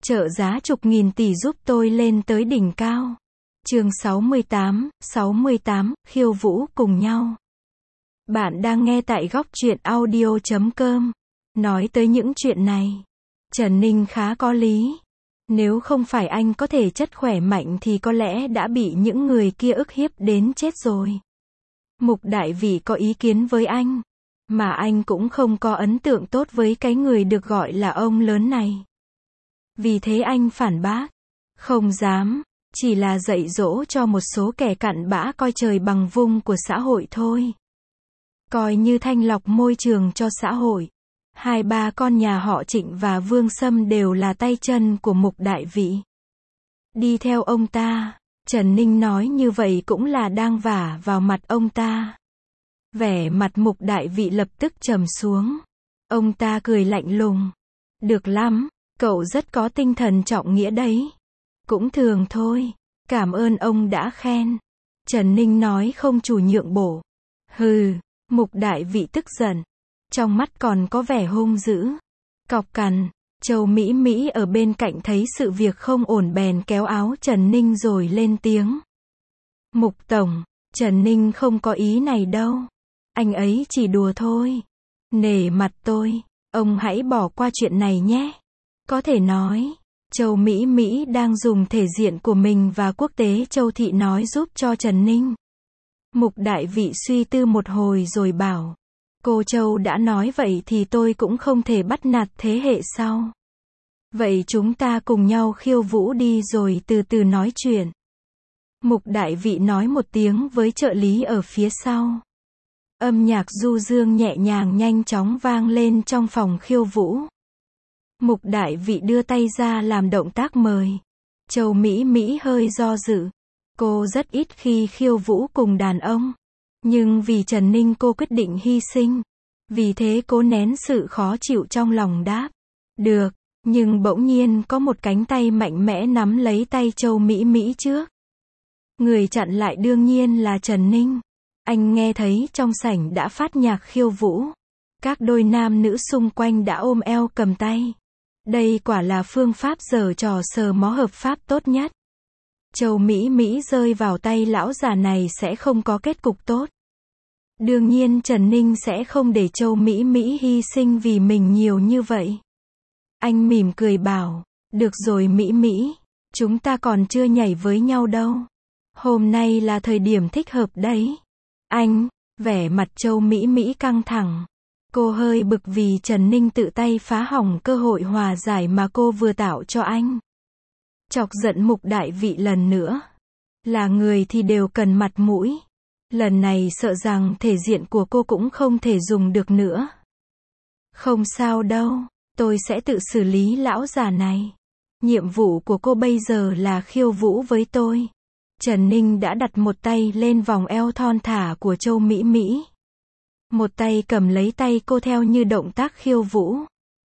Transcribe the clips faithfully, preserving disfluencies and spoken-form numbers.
trợ giá chục nghìn tỷ giúp tôi lên tới đỉnh cao. Chương sáu mươi tám, sáu mươi tám, khiêu vũ cùng nhau. Bạn đang nghe tại góc truyện audio chấm com. Nói tới những chuyện này, Trần Ninh khá có lý. Nếu không phải anh có thể chất khỏe mạnh thì có lẽ đã bị những người kia ức hiếp đến chết rồi. Mục Đại Vĩ có ý kiến với anh, mà anh cũng không có ấn tượng tốt với cái người được gọi là ông lớn này. Vì thế anh phản bác, không dám, chỉ là dạy dỗ cho một số kẻ cặn bã coi trời bằng vung của xã hội thôi. Coi như thanh lọc môi trường cho xã hội. Hai ba con nhà họ Trịnh và Vương Sâm đều là tay chân của Mục Đại Vĩ. Đi theo ông ta, Trần Ninh nói như vậy cũng là đang vả vào mặt ông ta. Vẻ mặt Mục Đại Vĩ lập tức trầm xuống. Ông ta cười lạnh lùng. Được lắm, cậu rất có tinh thần trọng nghĩa đấy. Cũng thường thôi, cảm ơn ông đã khen. Trần Ninh nói không chủ nhượng bộ. Hừ, Mục Đại Vĩ tức giận. Trong mắt còn có vẻ hung dữ. Cọc cằn, Châu Mỹ Mỹ ở bên cạnh thấy sự việc không ổn bèn kéo áo Trần Ninh rồi lên tiếng. Mục Tổng, Trần Ninh không có ý này đâu. Anh ấy chỉ đùa thôi. Nể mặt tôi, ông hãy bỏ qua chuyện này nhé. Có thể nói, Châu Mỹ Mỹ đang dùng thể diện của mình và quốc tế Châu Thị nói giúp cho Trần Ninh. Mục Đại Vĩ suy tư một hồi rồi bảo. Cô Châu đã nói vậy thì tôi cũng không thể bắt nạt thế hệ sau. Vậy chúng ta cùng nhau khiêu vũ đi rồi từ từ nói chuyện. Mục Đại Vĩ nói một tiếng với trợ lý ở phía sau. Âm nhạc du dương nhẹ nhàng nhanh chóng vang lên trong phòng khiêu vũ. Mục Đại Vĩ đưa tay ra làm động tác mời. Châu Mỹ Mỹ hơi do dự. Cô rất ít khi khiêu vũ cùng đàn ông. Nhưng vì Trần Ninh cô quyết định hy sinh. Vì thế cố nén sự khó chịu trong lòng đáp. Được, nhưng bỗng nhiên có một cánh tay mạnh mẽ nắm lấy tay Châu Mỹ Mỹ trước. Người chặn lại đương nhiên là Trần Ninh. Anh nghe thấy trong sảnh đã phát nhạc khiêu vũ. Các đôi nam nữ xung quanh đã ôm eo cầm tay. Đây quả là phương pháp giở trò sờ mó hợp pháp tốt nhất. Châu Mỹ Mỹ rơi vào tay lão già này sẽ không có kết cục tốt. Đương nhiên Trần Ninh sẽ không để Châu Mỹ Mỹ hy sinh vì mình nhiều như vậy. Anh mỉm cười bảo, được rồi Mỹ Mỹ, chúng ta còn chưa nhảy với nhau đâu. Hôm nay là thời điểm thích hợp đấy. Anh, vẻ mặt Châu Mỹ Mỹ căng thẳng. Cô hơi bực vì Trần Ninh tự tay phá hỏng cơ hội hòa giải mà cô vừa tạo cho anh. Chọc giận Mục Đại Vĩ lần nữa. Là người thì đều cần mặt mũi. Lần này sợ rằng thể diện của cô cũng không thể dùng được nữa. Không sao đâu, tôi sẽ tự xử lý lão già này. Nhiệm vụ của cô bây giờ là khiêu vũ với tôi. Trần Ninh đã đặt một tay lên vòng eo thon thả của Châu Mỹ Mỹ. Một tay cầm lấy tay cô theo như động tác khiêu vũ.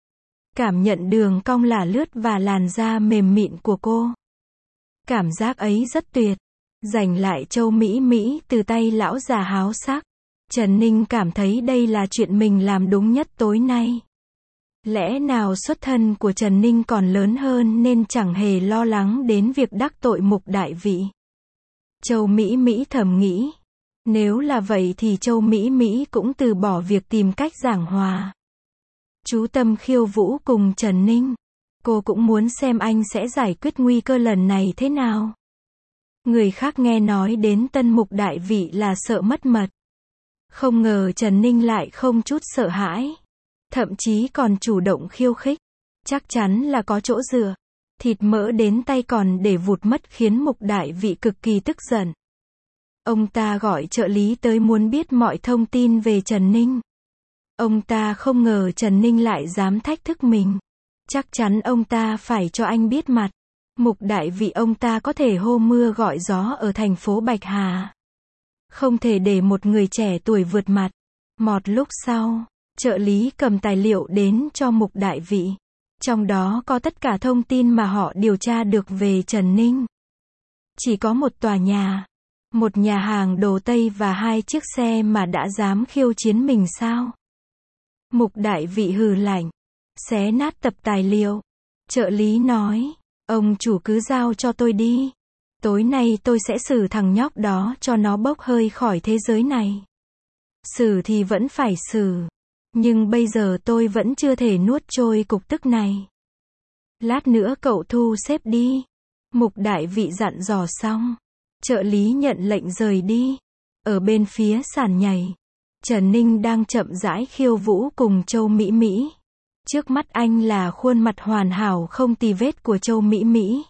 Cảm nhận đường cong lả lướt và làn da mềm mịn của cô. Cảm giác ấy rất tuyệt. Giành lại Châu Mỹ Mỹ từ tay lão già háo sắc. Trần Ninh cảm thấy đây là chuyện mình làm đúng nhất tối nay. Lẽ nào xuất thân của Trần Ninh còn lớn hơn nên chẳng hề lo lắng đến việc đắc tội Mục Đại Vĩ. Châu Mỹ Mỹ thầm nghĩ. Nếu là vậy thì Châu Mỹ Mỹ cũng từ bỏ việc tìm cách giảng hòa. Chú tâm khiêu vũ cùng Trần Ninh. Cô cũng muốn xem anh sẽ giải quyết nguy cơ lần này thế nào. Người khác nghe nói đến tân Mục Đại Vĩ là sợ mất mật. Không ngờ Trần Ninh lại không chút sợ hãi. Thậm chí còn chủ động khiêu khích. Chắc chắn là có chỗ dựa. Thịt mỡ đến tay còn để vụt mất khiến Mục Đại Vĩ cực kỳ tức giận. Ông ta gọi trợ lý tới muốn biết mọi thông tin về Trần Ninh. Ông ta không ngờ Trần Ninh lại dám thách thức mình. Chắc chắn ông ta phải cho anh biết mặt. Mục Đại Vĩ ông ta có thể hô mưa gọi gió ở thành phố Bạch Hà. Không thể để một người trẻ tuổi vượt mặt. Một lúc sau, trợ lý cầm tài liệu đến cho Mục Đại Vĩ. Trong đó có tất cả thông tin mà họ điều tra được về Trần Ninh. Chỉ có một tòa nhà, một nhà hàng đồ Tây và hai chiếc xe mà đã dám khiêu chiến mình sao? Mục Đại Vĩ hừ lạnh, xé nát tập tài liệu. Trợ lý nói, ông chủ cứ giao cho tôi đi. Tối nay tôi sẽ xử thằng nhóc đó cho nó bốc hơi khỏi thế giới này. Xử thì vẫn phải xử. Nhưng bây giờ tôi vẫn chưa thể nuốt trôi cục tức này. Lát nữa cậu thu xếp đi. Mục đại vị dặn dò xong. Trợ lý nhận lệnh rời đi. Ở bên phía sàn nhảy, Trần Ninh đang chậm rãi khiêu vũ cùng Châu Mỹ Mỹ. Trước mắt anh là khuôn mặt hoàn hảo không tì vết của Châu Mỹ Mỹ.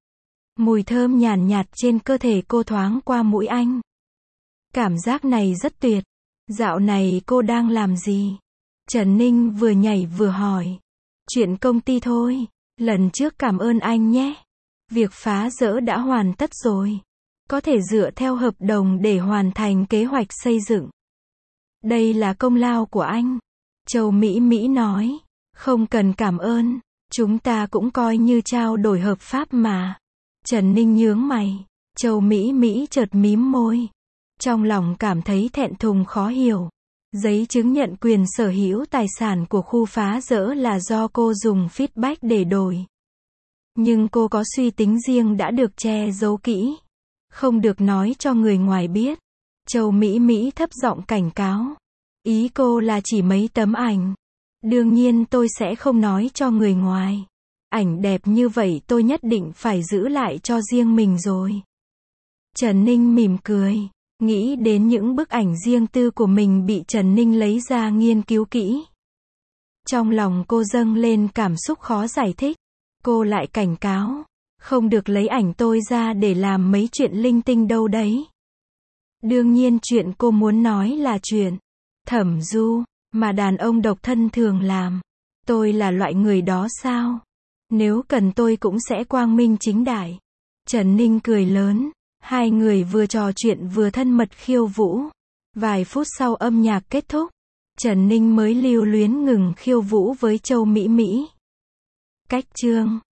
Mùi thơm nhàn nhạt trên cơ thể cô thoáng qua mũi anh. Cảm giác này rất tuyệt. Dạo này cô đang làm gì? Trần Ninh vừa nhảy vừa hỏi. Chuyện công ty thôi. Lần trước cảm ơn anh nhé. Việc phá rỡ đã hoàn tất rồi. Có thể dựa theo hợp đồng để hoàn thành kế hoạch xây dựng. Đây là công lao của anh. Châu Mỹ Mỹ nói. Không cần cảm ơn. Chúng ta cũng coi như trao đổi hợp pháp mà. Trần Ninh nhướng mày. Châu Mỹ Mỹ chợt mím môi. Trong lòng cảm thấy thẹn thùng khó hiểu. Giấy chứng nhận quyền sở hữu tài sản của khu phá rỡ là do cô dùng feedback để đổi. Nhưng cô có suy tính riêng đã được che giấu kỹ. Không được nói cho người ngoài biết. Châu Mỹ Mỹ thấp giọng cảnh cáo. Ý cô là chỉ mấy tấm ảnh. Đương nhiên tôi sẽ không nói cho người ngoài. Ảnh đẹp như vậy tôi nhất định phải giữ lại cho riêng mình rồi. Trần Ninh mỉm cười. Nghĩ đến những bức ảnh riêng tư của mình bị Trần Ninh lấy ra nghiên cứu kỹ. Trong lòng cô dâng lên cảm xúc khó giải thích. Cô lại cảnh cáo. Không được lấy ảnh tôi ra để làm mấy chuyện linh tinh đâu đấy. Đương nhiên chuyện cô muốn nói là chuyện thẩm du, mà đàn ông độc thân thường làm. Tôi là loại người đó sao? Nếu cần tôi cũng sẽ quang minh chính đại. Trần Ninh cười lớn. Hai người vừa trò chuyện vừa thân mật khiêu vũ. Vài phút sau âm nhạc kết thúc, Trần Ninh mới lưu luyến ngừng khiêu vũ với Châu Mỹ Mỹ. Cách chương